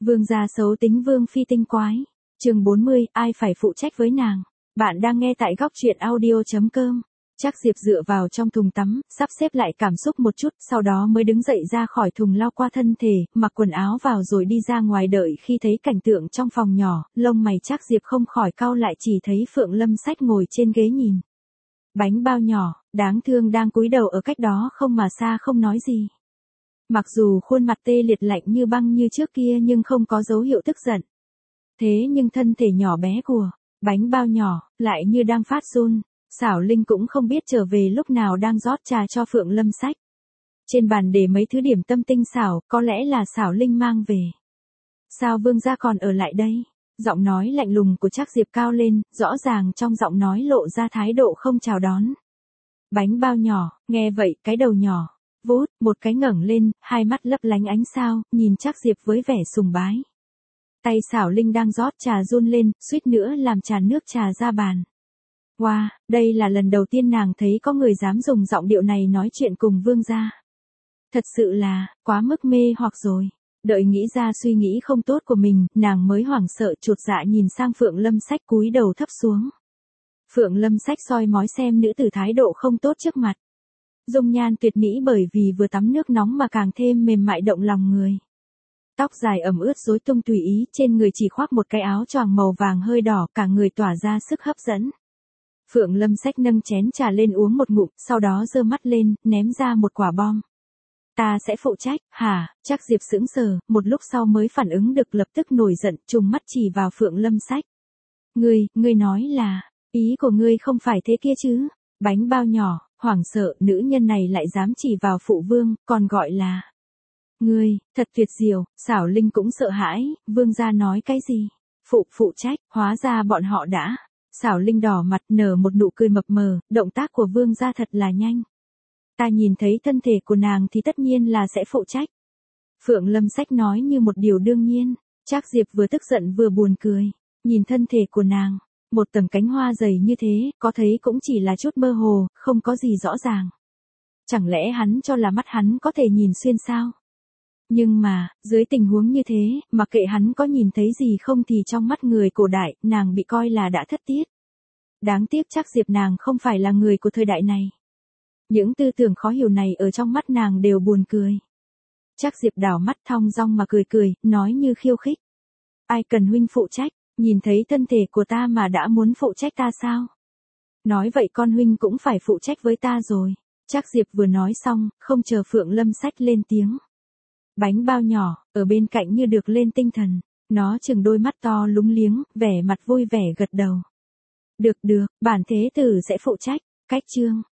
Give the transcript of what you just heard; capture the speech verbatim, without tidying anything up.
Vương gia xấu tính vương phi tinh quái. Chương bốn mươi, ai phải phụ trách với nàng. Bạn đang nghe tại góc truyện audio chấm com. Trác Diệp dựa vào trong thùng tắm, sắp xếp lại cảm xúc một chút, sau đó mới đứng dậy ra khỏi thùng lau qua thân thể, mặc quần áo vào rồi đi ra ngoài. Đợi khi thấy cảnh tượng trong phòng nhỏ, lông mày Trác Diệp không khỏi cau lại, chỉ thấy Phượng Lâm Sách ngồi trên ghế nhìn bánh bao nhỏ, đáng thương đang cúi đầu ở cách đó không mà xa không nói gì. Mặc dù khuôn mặt tê liệt lạnh như băng như trước kia nhưng không có dấu hiệu tức giận. Thế nhưng thân thể nhỏ bé của bánh bao nhỏ lại như đang phát run. Xảo Linh cũng không biết trở về lúc nào đang rót trà cho Phượng Lâm Sách. Trên bàn để mấy thứ điểm tâm tinh xảo, có lẽ là Xảo Linh mang về. Sao vương gia còn ở lại đây? Giọng nói lạnh lùng của Trác Diệp cao lên, rõ ràng trong giọng nói lộ ra thái độ không chào đón. Bánh bao nhỏ, nghe vậy cái đầu nhỏ vút một cái ngẩng lên, hai mắt lấp lánh ánh sao, nhìn Trác Diệp với vẻ sùng bái. Tay Xảo Linh đang rót trà run lên, suýt nữa làm tràn nước trà ra bàn. Wow, đây là lần đầu tiên nàng thấy có người dám dùng giọng điệu này nói chuyện cùng vương gia. Thật sự là, quá mức mê hoặc rồi. Đợi nghĩ ra suy nghĩ không tốt của mình, nàng mới hoảng sợ chột dạ nhìn sang Phượng Lâm Sách cúi đầu thấp xuống. Phượng Lâm Sách soi mói xem nữ tử thái độ không tốt trước mặt. Dung nhan tuyệt mỹ bởi vì vừa tắm nước nóng mà càng thêm mềm mại động lòng người. Tóc dài ẩm ướt rối tung tùy ý, trên người chỉ khoác một cái áo choàng màu vàng hơi đỏ, cả người tỏa ra sức hấp dẫn. Phượng Lâm Sách nâng chén trà lên uống một ngụm, sau đó giơ mắt lên, ném ra một quả bom. Ta sẽ phụ trách, hả? Trác Diệp sững sờ, một lúc sau mới phản ứng được, lập tức nổi giận, trùng mắt chỉ vào Phượng Lâm Sách. Ngươi, ngươi nói là, ý của ngươi không phải thế kia chứ? Bánh bao nhỏ, hoảng sợ, nữ nhân này lại dám chỉ vào phụ vương, còn gọi là... Ngươi, thật tuyệt diệu. Xảo Linh cũng sợ hãi, vương gia nói cái gì? Phụ, phụ trách, hóa ra bọn họ đã... Xảo Linh đỏ mặt nở một nụ cười mập mờ, động tác của vương gia thật là nhanh. Ta nhìn thấy thân thể của nàng thì tất nhiên là sẽ phụ trách. Phượng Lâm Sách nói như một điều đương nhiên. Trác Diệp vừa tức giận vừa buồn cười. Nhìn thân thể của nàng, một tầng cánh hoa dày như thế, có thấy cũng chỉ là chút mơ hồ, không có gì rõ ràng. Chẳng lẽ hắn cho là mắt hắn có thể nhìn xuyên sao? Nhưng mà, dưới tình huống như thế, mặc kệ hắn có nhìn thấy gì không thì trong mắt người cổ đại, nàng bị coi là đã thất tiết. Đáng tiếc Trác Diệp nàng không phải là người của thời đại này. Những tư tưởng khó hiểu này ở trong mắt nàng đều buồn cười. Trác Diệp đảo mắt thong dong mà cười cười, nói như khiêu khích. Ai cần huynh phụ trách, nhìn thấy thân thể của ta mà đã muốn phụ trách ta sao? Nói vậy con huynh cũng phải phụ trách với ta rồi. Trác Diệp vừa nói xong, không chờ Phượng Lâm Sách lên tiếng. Bánh bao nhỏ, ở bên cạnh như được lên tinh thần, nó chừng đôi mắt to lúng liếng, vẻ mặt vui vẻ gật đầu. Được được, bản thế tử sẽ phụ trách. Cách chương